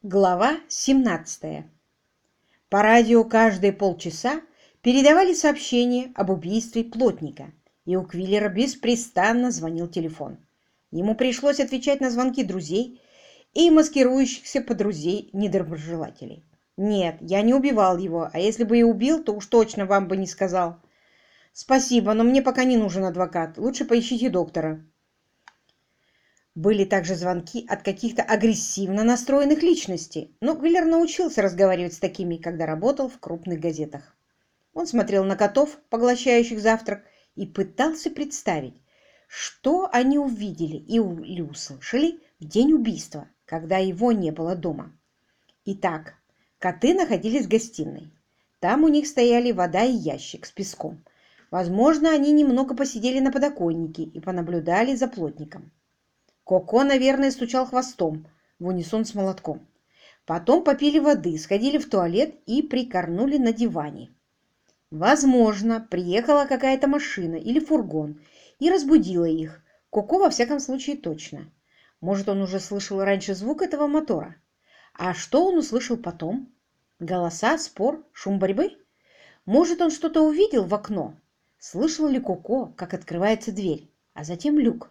Глава 17. По радио каждые полчаса передавали сообщение об убийстве плотника, и у Квиллера беспрестанно звонил телефон. Ему пришлось отвечать на звонки друзей и маскирующихся под друзей недоброжелателей. «Нет, я не убивал его, а если бы и убил, то уж точно вам бы не сказал. Спасибо, но мне пока не нужен адвокат. Лучше поищите доктора». Были также звонки от каких-то агрессивно настроенных личностей, но Квиллер научился разговаривать с такими, когда работал в крупных газетах. Он смотрел на котов, поглощающих завтрак, и пытался представить, что они увидели или услышали в день убийства, когда его не было дома. Итак, коты находились в гостиной. Там у них стояли вода и ящик с песком. Возможно, они немного посидели на подоконнике и понаблюдали за плотником. Коко, наверное, стучал хвостом в унисон с молотком. Потом попили воды, сходили в туалет и прикорнули на диване. Возможно, приехала какая-то машина или фургон и разбудила их. Коко, во всяком случае, точно. Может, он уже слышал раньше звук этого мотора. А что он услышал потом? Голоса, спор, шум борьбы? Может, он что-то увидел в окно? Слышал ли Коко, как открывается дверь, а затем люк?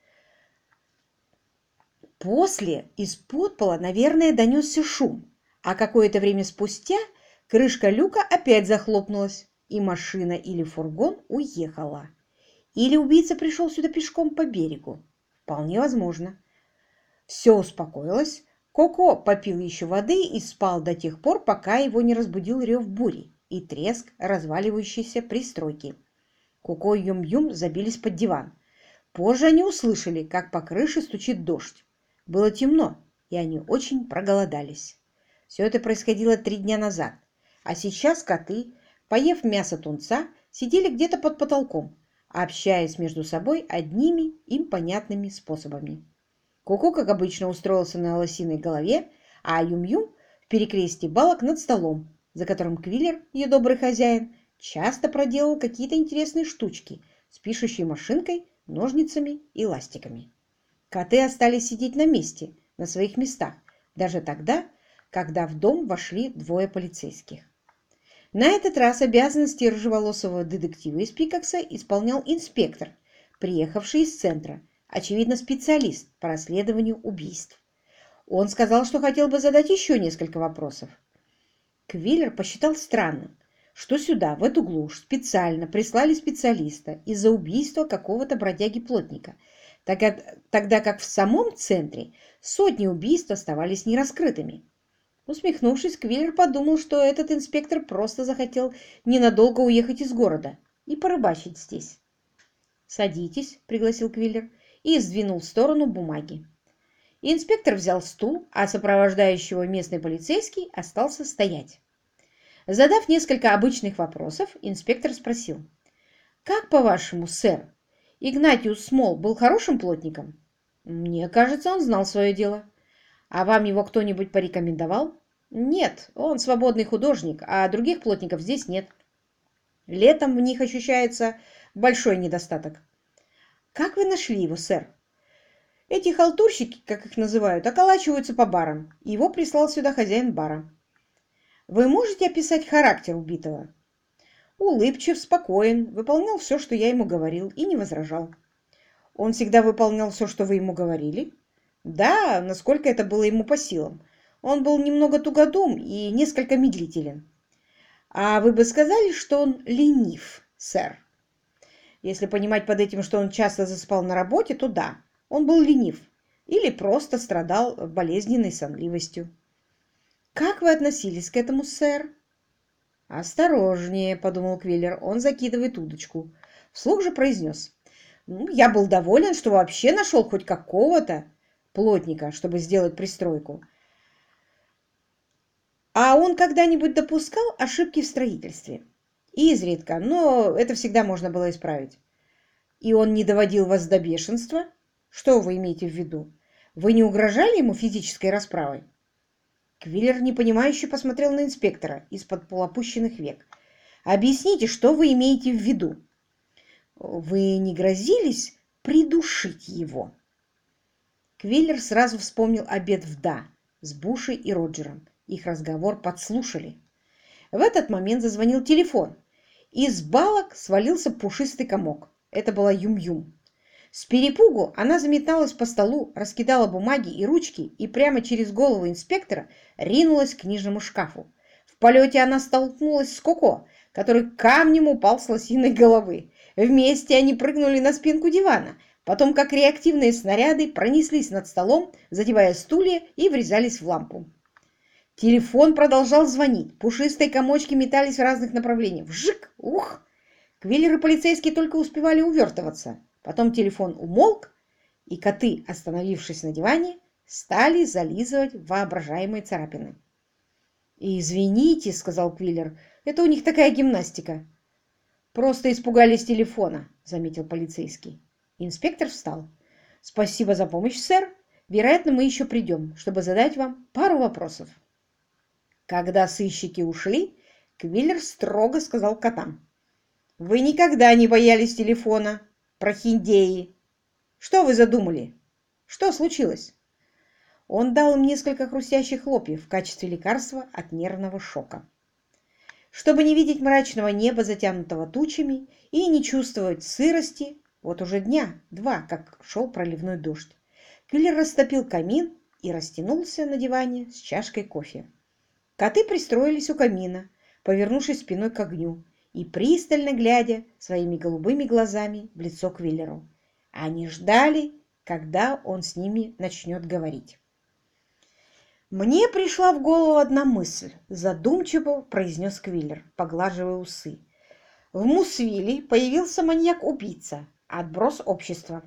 После из-под пола, наверное, донесся шум, а какое-то время спустя крышка люка опять захлопнулась, и машина или фургон уехала. Или убийца пришел сюда пешком по берегу. Вполне возможно. Все успокоилось. Коко попил еще воды и спал до тех пор, пока его не разбудил рев бури и треск разваливающейся пристройки. Коко и Юм-Юм забились под диван. Позже они услышали, как по крыше стучит дождь. Было темно, и они очень проголодались. Все это происходило 3 дня назад, а сейчас коты, поев мясо тунца, сидели где-то под потолком, общаясь между собой одними им понятными способами. Коко, как обычно, устроился на лосиной голове, а Юм-Юм в перекрестии балок над столом, за которым Квиллер, ее добрый хозяин, часто проделал какие-то интересные штучки с пишущей машинкой, ножницами и ластиками. Коты остались сидеть на месте, на своих местах, даже тогда, когда в дом вошли 2 полицейских. На этот раз обязанности рыжеволосого детектива из Пикакса исполнял инспектор, приехавший из центра, очевидно, специалист по расследованию убийств. Он сказал, что хотел бы задать еще несколько вопросов. Квиллер посчитал странным, что сюда, в эту глушь, специально прислали специалиста из-за убийства какого-то бродяги-плотника, тогда как в самом центре сотни убийств оставались нераскрытыми. Усмехнувшись, Квиллер подумал, что этот инспектор просто захотел ненадолго уехать из города и порыбачить здесь. «Садитесь», — пригласил Квиллер и сдвинул в сторону бумаги. Инспектор взял стул, а сопровождающего местный полицейский остался стоять. Задав несколько обычных вопросов, инспектор спросил: «Как, по-вашему, сэр, Игнатиус Смол был хорошим плотником?» «Мне кажется, он знал свое дело». «А вам его кто-нибудь порекомендовал?» «Нет, он свободный художник, а других плотников здесь нет. Летом в них ощущается большой недостаток». «Как вы нашли его, сэр?» «Эти халтурщики, как их называют, околачиваются по барам. Его прислал сюда хозяин бара». «Вы можете описать характер убитого?» «Улыбчив, спокоен, выполнял все, что я ему говорил, и не возражал». «Он всегда выполнял все, что вы ему говорили?» «Да, насколько это было ему по силам. Он был немного тугодум и несколько медлителен». «А вы бы сказали, что он ленив, сэр?» «Если понимать под этим, что он часто засыпал на работе, то да, он был ленив или просто страдал болезненной сонливостью». «Как вы относились к этому, сэр?» «Осторожнее», — подумал Квиллер, — «он закидывает удочку». Вслух же произнес: «Ну, я был доволен, что вообще нашел хоть какого-то плотника, чтобы сделать пристройку». «А он когда-нибудь допускал ошибки в строительстве?» «Изредка, но это всегда можно было исправить». «И он не доводил вас до бешенства?» «Что вы имеете в виду? Вы не угрожали ему физической расправой?» Квиллер непонимающе посмотрел на инспектора из-под полуопущенных век. «Объясните, что вы имеете в виду?» «Вы не грозились придушить его?» Квиллер сразу вспомнил обед в «Да», с Буши и Роджером. Их разговор подслушали. В этот момент зазвонил телефон. Из балок свалился пушистый комок. Это была Юм-Юм. С перепугу она заметалась по столу, раскидала бумаги и ручки и прямо через голову инспектора ринулась к книжному шкафу. В полете она столкнулась с Коко, который камнем упал с лосиной головы. Вместе они прыгнули на спинку дивана, потом, как реактивные снаряды, пронеслись над столом, задевая стулья и врезались в лампу. Телефон продолжал звонить. Пушистые комочки метались в разных направлениях. Вжик! Ух! Квиллер и полицейские только успевали увертываться. Потом телефон умолк, и коты, остановившись на диване, стали зализывать воображаемые царапины. «Извините», — сказал Квиллер, — «это у них такая гимнастика». «Просто испугались телефона», — заметил полицейский. Инспектор встал. «Спасибо за помощь, сэр. Вероятно, мы еще придем, чтобы задать вам пару вопросов». Когда сыщики ушли, Квиллер строго сказал котам: «Вы никогда не боялись телефона, прохиндеи. Что вы задумали? Что случилось?» Он дал им несколько хрустящих хлопьев в качестве лекарства от нервного шока. Чтобы не видеть мрачного неба, затянутого тучами, и не чувствовать сырости, вот уже дня два, как шел проливной дождь, Квиллер растопил камин и растянулся на диване с чашкой кофе. Коты пристроились у камина, повернувшись спиной к огню и пристально глядя своими голубыми глазами в лицо Квиллеру. Они ждали, когда он с ними начнет говорить. «Мне пришла в голову одна мысль», — задумчиво произнес Квиллер, поглаживая усы. «В Мусвилле появился маньяк-убийца, отброс общества».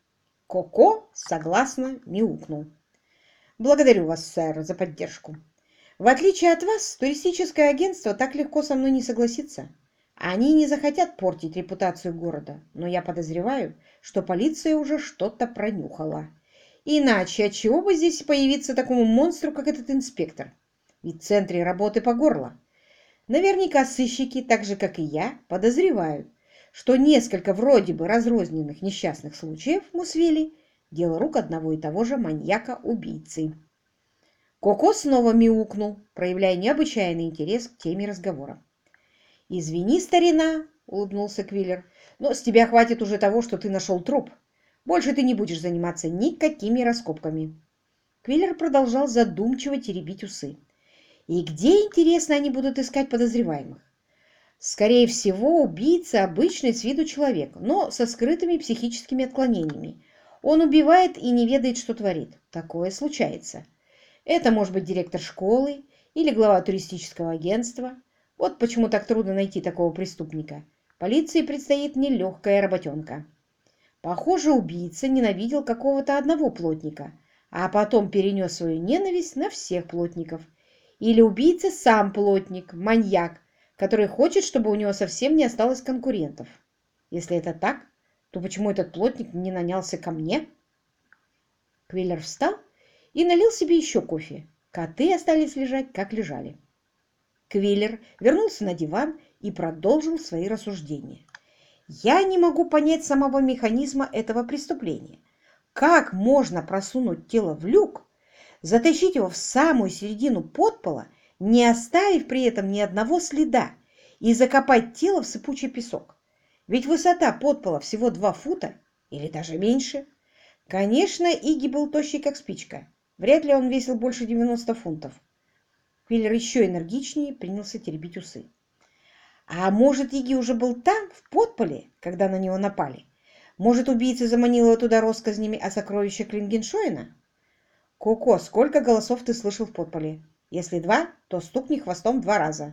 Коко согласно мяукнул. «Благодарю вас, сэр, за поддержку. В отличие от вас, туристическое агентство так легко со мной не согласится. Они не захотят портить репутацию города, но я подозреваю, что полиция уже что-то пронюхала. Иначе отчего бы здесь появиться такому монстру, как этот инспектор? Ведь в центре работы по горло. Наверняка сыщики, так же как и я, подозревают, что несколько вроде бы разрозненных несчастных случаев в Мусвилле – дело рук одного и того же маньяка-убийцы». Коко снова мяукнул, проявляя необычайный интерес к теме разговора. «Извини, старина», — улыбнулся Квиллер, — «но с тебя хватит уже того, что ты нашел труп. Больше ты не будешь заниматься никакими раскопками». Квиллер продолжал задумчиво теребить усы. «И где, интересно, они будут искать подозреваемых? Скорее всего, убийца обычный с виду человек, но со скрытыми психическими отклонениями. Он убивает и не ведает, что творит. Такое случается. Это может быть директор школы или глава туристического агентства. Вот почему так трудно найти такого преступника. Полиции предстоит нелегкая работенка. Похоже, убийца ненавидел какого-то одного плотника, а потом перенес свою ненависть на всех плотников. Или убийца сам плотник, маньяк, который хочет, чтобы у него совсем не осталось конкурентов. Если это так, то почему этот плотник не нанялся ко мне?» Квиллер встал и налил себе еще кофе. Коты остались лежать, как лежали. Квиллер вернулся на диван и продолжил свои рассуждения. «Я не могу понять самого механизма этого преступления. Как можно просунуть тело в люк, затащить его в самую середину подпола, не оставив при этом ни одного следа, и закопать тело в сыпучий песок? Ведь высота подпола всего 2 фута или даже меньше. Конечно, Игги был тощий, как спичка. Вряд ли он весил больше 90 фунтов. Квиллер еще энергичнее принялся теребить усы. А может, Игги уже был там, в подполе, когда на него напали? Может, убийца заманил его туда россказнями о сокровищах Клингеншоина? Коко, сколько голосов ты слышал в подполе? Если 2, то стукни хвостом 2 раза.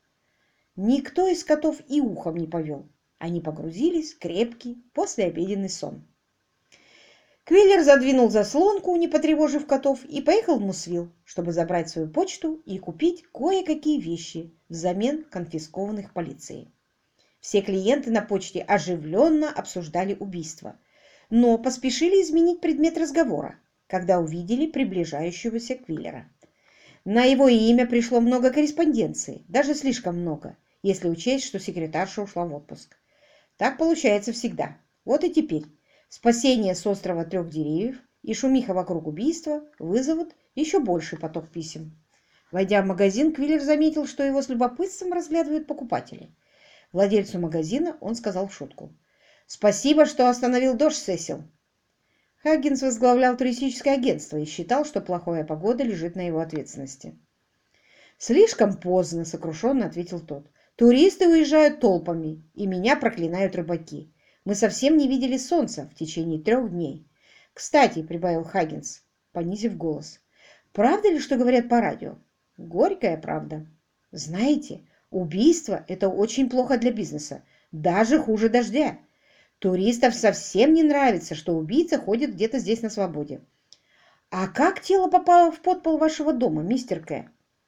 Никто из котов и ухом не повел. Они погрузились в крепкий послеобеденный сон. Квиллер задвинул заслонку, не потревожив котов, и поехал в Мусвилл, чтобы забрать свою почту и купить кое-какие вещи взамен конфискованных полицией. Все клиенты на почте оживленно обсуждали убийство, но поспешили изменить предмет разговора, когда увидели приближающегося Квиллера. На его имя пришло много корреспонденции, даже слишком много, если учесть, что секретарша ушла в отпуск. Так получается всегда. Вот и теперь. Спасение с острова 3 деревьев и шумиха вокруг убийства вызовут еще больший поток писем. Войдя в магазин, Квиллер заметил, что его с любопытством разглядывают покупатели. Владельцу магазина он сказал в шутку: «Спасибо, что остановил дождь, Сесил». Хаггинс возглавлял туристическое агентство и считал, что плохая погода лежит на его ответственности. «Слишком поздно», — сокрушенно ответил тот. «Туристы уезжают толпами, и меня проклинают рыбаки. Мы совсем не видели солнца в течение 3 дней. Кстати», — прибавил Хаггинс, понизив голос, — «правда ли, что говорят по радио? Горькая правда. Знаете, убийство — это очень плохо для бизнеса, даже хуже дождя. Туристам совсем не нравится, что убийца ходит где-то здесь на свободе. А как тело попало в подпол вашего дома, мистер К?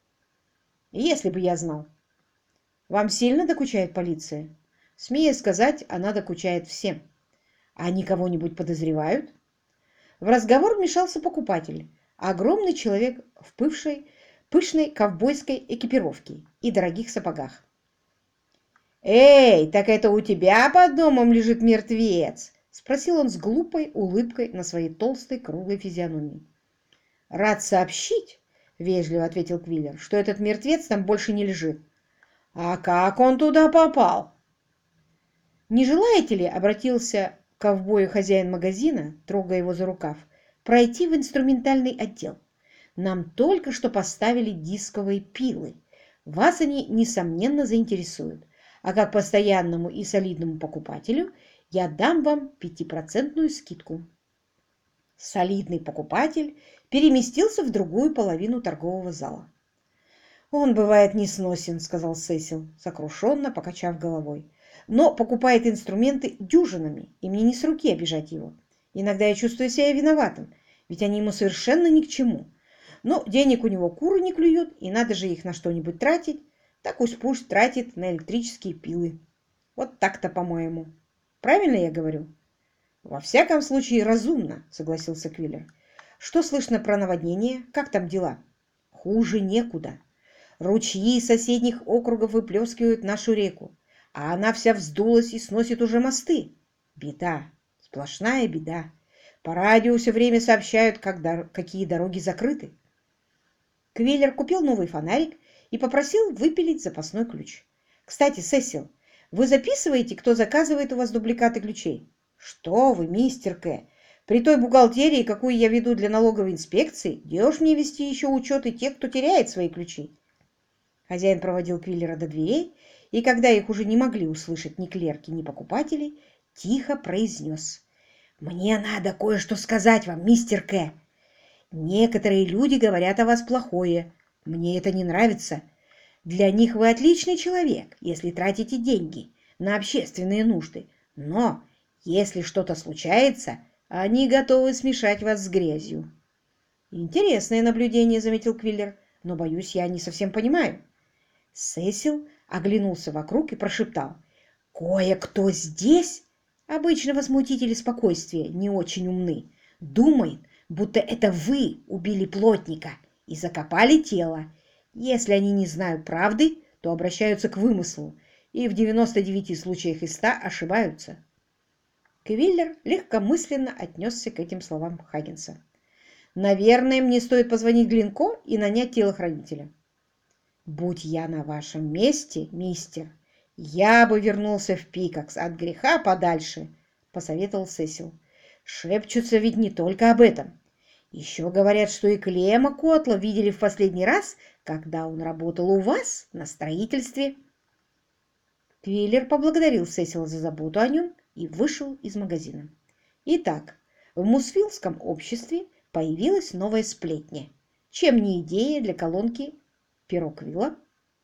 Если бы я знал. Вам сильно докучает полиция? Смею сказать, она докучает всем. А они кого-нибудь подозревают?» В разговор вмешался покупатель, огромный человек в пышной ковбойской экипировке и дорогих сапогах. «Эй, так это у тебя под домом лежит мертвец?» — спросил он с глупой улыбкой на своей толстой круглой физиономии. «Рад сообщить», — вежливо ответил Квиллер, — «что этот мертвец там больше не лежит». «А как он туда попал?» «Не желаете ли?» — обратился к ковбою хозяин магазина, трогая его за рукав, — «пройти в инструментальный отдел. Нам только что поставили дисковые пилы. Вас они, несомненно, заинтересуют. А как постоянному и солидному покупателю я дам вам 5% скидку». Солидный покупатель переместился в другую половину торгового зала. «Он бывает несносен», — сказал Сесил, сокрушенно покачав головой. «Но покупает инструменты дюжинами, и мне не с руки обижать его. Иногда я чувствую себя виноватым, ведь они ему совершенно ни к чему. Но денег у него куры не клюют, и надо же их на что-нибудь тратить, так пусть тратит на электрические пилы. Вот так-то, по-моему. Правильно я говорю?» «Во всяком случае, разумно», — согласился Квиллер. «Что слышно про наводнение? Как там дела?» «Хуже некуда. Ручьи соседних округов выплескивают нашу реку, а она вся вздулась и сносит уже мосты. Беда, сплошная беда. По радио все время сообщают, какие дороги закрыты». Квиллер купил новый фонарик и попросил выпилить запасной ключ. «Кстати, Сесил, вы записываете, кто заказывает у вас дубликаты ключей?» «Что вы, мистер К. При той бухгалтерии, какую я веду для налоговой инспекции, где уж мне вести еще учеты тех, кто теряет свои ключи?» Хозяин проводил Квиллера до дверей, и когда их уже не могли услышать ни клерки, ни покупатели, тихо произнес: «Мне надо кое-что сказать вам, мистер К. Некоторые люди говорят о вас плохое. Мне это не нравится. Для них вы отличный человек, если тратите деньги на общественные нужды. Но если что-то случается, они готовы смешать вас с грязью». «Интересное наблюдение», — заметил Квиллер, — «но, боюсь, я не совсем понимаю». Сесил оглянулся вокруг и прошептал: «Кое-кто здесь, обычно возмутители спокойствия, не очень умны, думает, будто это вы убили плотника и закопали тело. Если они не знают правды, то обращаются к вымыслу, и в 99 случаях из 100 ошибаются». Квиллер легкомысленно отнесся к этим словам Хаггинса. «Наверное, мне стоит позвонить Глинко и нанять телохранителя». «Будь я на вашем месте, мистер, я бы вернулся в Пикакс от греха подальше», — посоветовал Сесил. «Шепчутся ведь не только об этом. Еще говорят, что и Клема Котла видели в последний раз, когда он работал у вас на строительстве». Квиллер поблагодарил Сесила за заботу о нем и вышел из магазина. Итак, в Мусфилдском обществе появилась новая сплетня. Чем не идея для колонки Пироквилла?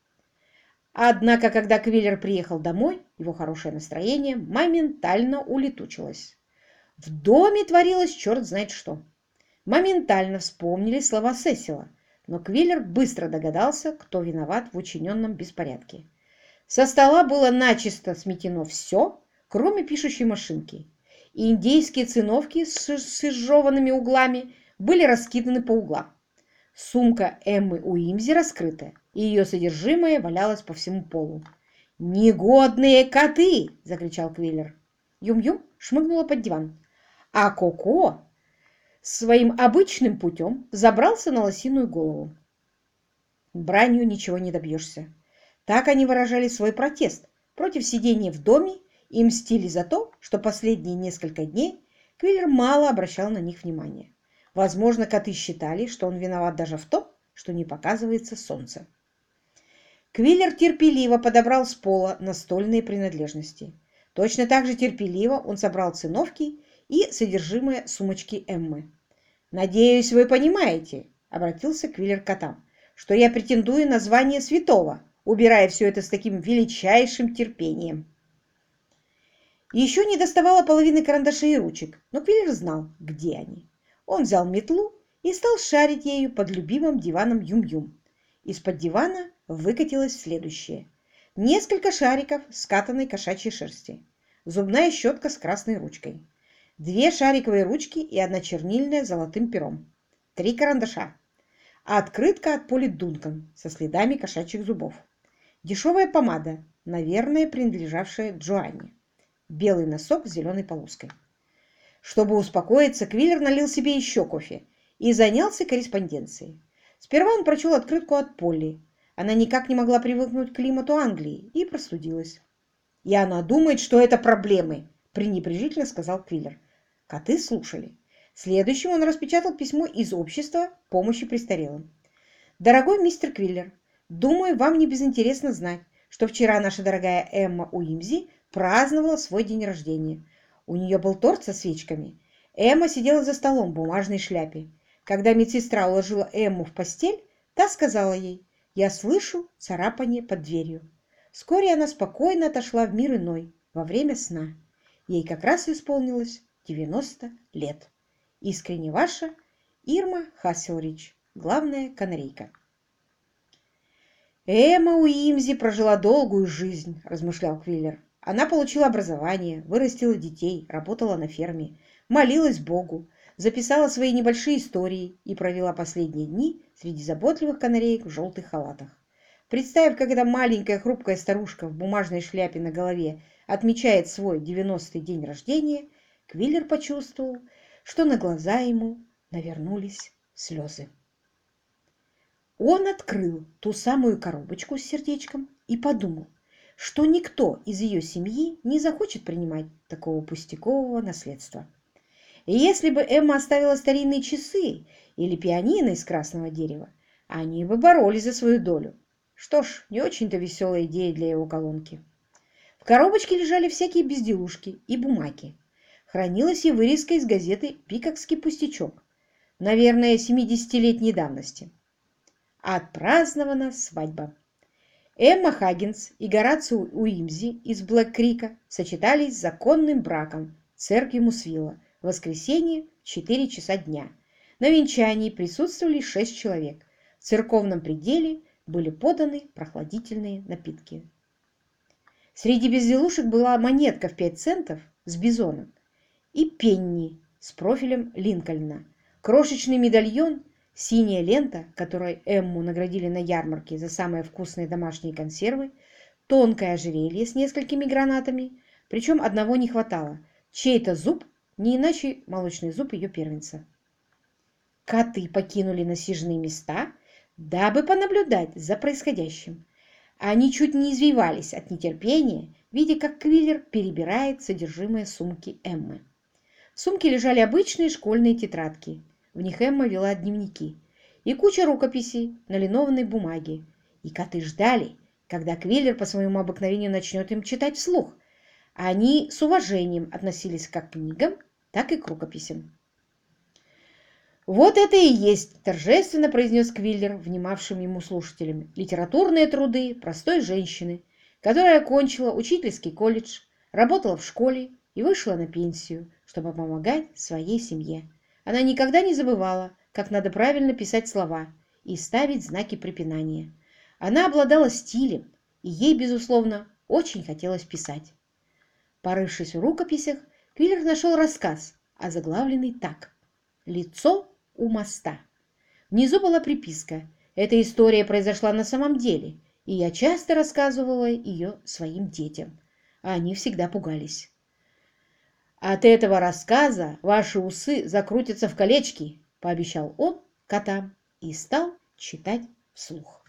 Однако, когда Квиллер приехал домой, его хорошее настроение моментально улетучилось. В доме творилось черт знает что. Моментально вспомнили слова Сесила, но Квиллер быстро догадался, кто виноват в учиненном беспорядке. Со стола было начисто сметено все, кроме пишущей машинки. И индейские циновки с изжеванными углами были раскиданы по углам. Сумка Эммы Уимзи раскрыта, и ее содержимое валялось по всему полу. «Негодные коты!» – закричал Квиллер. Юм-Юм шмыгнула под диван, а Коко своим обычным путем забрался на лосиную голову. Бранью ничего не добьешься. Так они выражали свой протест против сидения в доме и мстили за то, что последние несколько дней Квиллер мало обращал на них внимания. Возможно, коты считали, что он виноват даже в том, что не показывается солнце. Квиллер терпеливо подобрал с пола настольные принадлежности. Точно так же терпеливо он собрал циновки и содержимое сумочки Эммы. «Надеюсь, вы понимаете», — обратился Квиллер к котам, «что я претендую на звание святого, убирая все это с таким величайшим терпением». Еще не доставало половины карандашей и ручек, но Квиллер знал, где они. Он взял метлу и стал шарить ею под любимым диваном Юм-Юм. Из-под дивана выкатилось следующее. Несколько шариков скатанной кошачьей шерсти, зубная щетка с красной ручкой, 2 шариковые ручки и 1 чернильная с золотым пером, 3 карандаша, открытка от Поли Дункан со следами кошачьих зубов, дешевая помада, наверное, принадлежавшая Джоанне, белый носок с зеленой полоской. Чтобы успокоиться, Квиллер налил себе еще кофе и занялся корреспонденцией. Сперва он прочел открытку от Полли. Она никак не могла привыкнуть к климату Англии и простудилась. «И она думает, что это проблемы», – пренебрежительно сказал Квиллер. Коты слушали. Следующим он распечатал письмо из общества помощи престарелым. «Дорогой мистер Квиллер, думаю, вам не безинтересно знать, что вчера наша дорогая Эмма Уимзи праздновала свой день рождения. У нее был торт со свечками. Эмма сидела за столом в бумажной шляпе. Когда медсестра уложила Эмму в постель, та сказала ей: «Я слышу царапание под дверью». Вскоре она спокойно отошла в мир иной во время сна. Ей как раз исполнилось 90 лет. Искренне ваша Ирма Хасселридж, главная канарейка. «Эмма Уимзи прожила долгую жизнь», – размышлял Квиллер. «Она получила образование, вырастила детей, работала на ферме, молилась Богу, записала свои небольшие истории и провела последние дни среди заботливых канареек в желтых халатах. Представив, как эта маленькая хрупкая старушка в бумажной шляпе на голове отмечает свой 90-й день рождения, Квиллер почувствовал, что на глаза ему навернулись слезы. Он открыл ту самую коробочку с сердечком и подумал, что никто из ее семьи не захочет принимать такого пустякового наследства. И если бы Эмма оставила старинные часы или пианино из красного дерева, они бы боролись за свою долю. Что ж, не очень-то веселая идея для его колонки. В коробочке лежали всякие безделушки и бумаги. Хранилась и вырезка из газеты «Пикокский пустячок», наверное, 70-летней давности. Отпразднована свадьба. Эмма Хаггинс и Горацио Уимзи из Блэк-Крика сочетались с законным браком в церкви Мусвилла в воскресенье в 4 часа дня. На венчании присутствовали 6 человек. В церковном пределе были поданы прохладительные напитки. Среди безделушек была монетка в 5 центов с бизоном и пенни с профилем Линкольна, крошечный медальон, синяя лента, которой Эмму наградили на ярмарке за самые вкусные домашние консервы, тонкое ожерелье с несколькими гранатами, причем одного не хватало, чей-то зуб, не иначе молочный зуб ее первенца. Коты покинули насиженные места, дабы понаблюдать за происходящим. Они чуть не извивались от нетерпения, видя, как Квиллер перебирает содержимое сумки Эммы. В сумке лежали обычные школьные тетрадки. В них Эмма вела дневники. И куча рукописей на линованной бумаге. И коты ждали, когда Квиллер по своему обыкновению начнет им читать вслух. Они с уважением относились как к книгам, так и к рукописям. «Вот это и есть», – торжественно произнес Квиллер, внимавшим ему слушателям, «литературные труды простой женщины, которая окончила учительский колледж, работала в школе и вышла на пенсию, чтобы помогать своей семье. Она никогда не забывала, как надо правильно писать слова и ставить знаки препинания. Она обладала стилем, и ей, безусловно, очень хотелось писать». Порывшись в рукописях, Квиллер нашел рассказ, озаглавленный так: «Лицо у моста». Внизу была приписка: «Эта история произошла на самом деле, и я часто рассказывала ее своим детям, а они всегда пугались». От этого рассказа ваши усы закрутятся в колечки, пообещал он котам и стал читать вслух.